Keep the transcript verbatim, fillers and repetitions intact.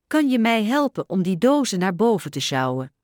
Kan je mij helpen om die dozen naar boven te sjouwen?